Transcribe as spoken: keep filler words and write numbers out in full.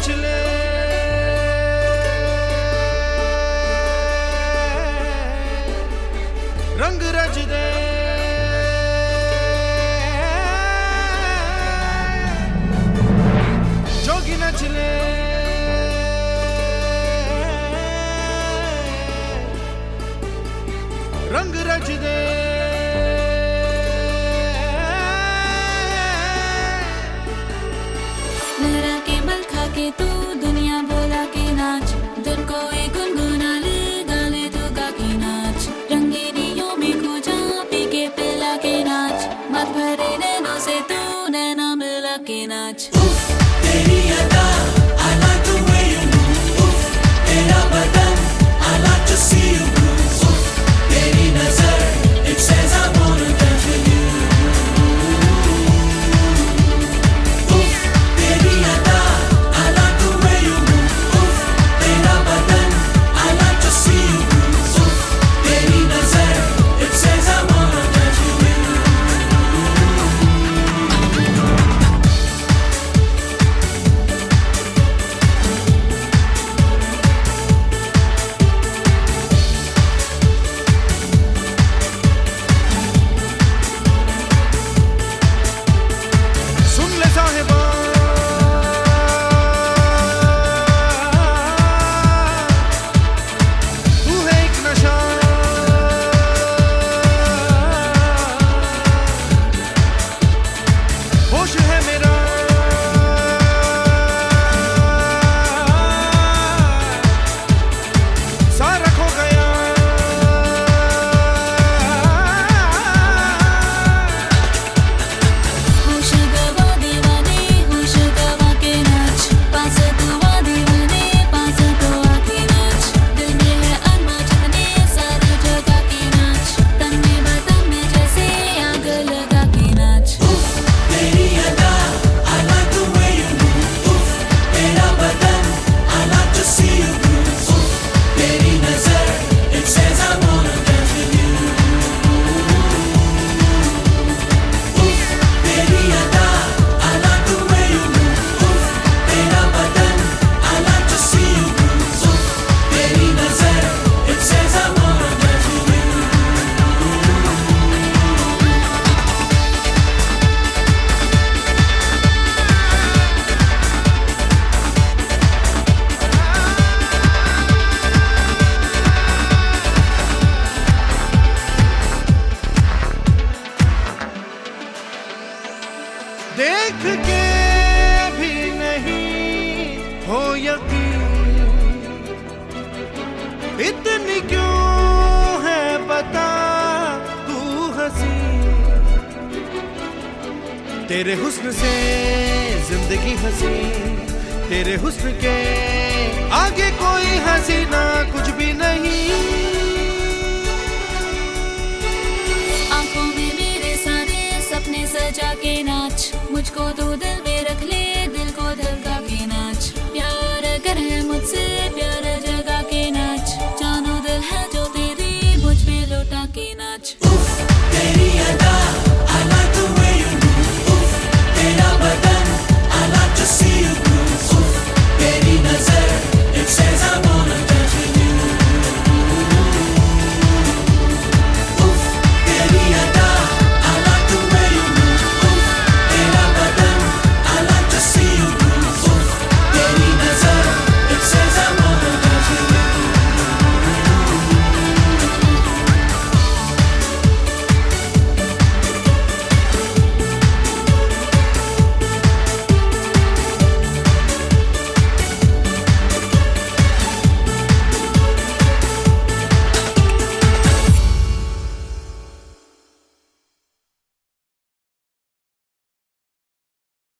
नच ले रंग रच दे जोगी नच ले रंग रच दे लहरा के बल खा के तू दुनिया बोला के नाच धुन को एक गुनगुना ले गाले तो गा के नाच रंगीनियों में खो जा पी के पिला के नाच मत भरे नैनों से तू नैना मिला के नाच तेरी अदा I like the way you move तेरा बदन I like to see you move तेरी नजर it says I wanna dance with you तेरी अदा I like the way you move तेरा बदन I like to see you move तेरी नजर it says I wanna dance with you देख के भी नहीं हो यकीन इतनी क्यों है बता तू हंसी तेरे हुस्न से जिंदगी हंसी तेरे हुस्न के आगे कोई हसीना कुछ भी नहीं आंखों में मेरे सारे सपने सजा के नाच मुझको तो दिल में रख ले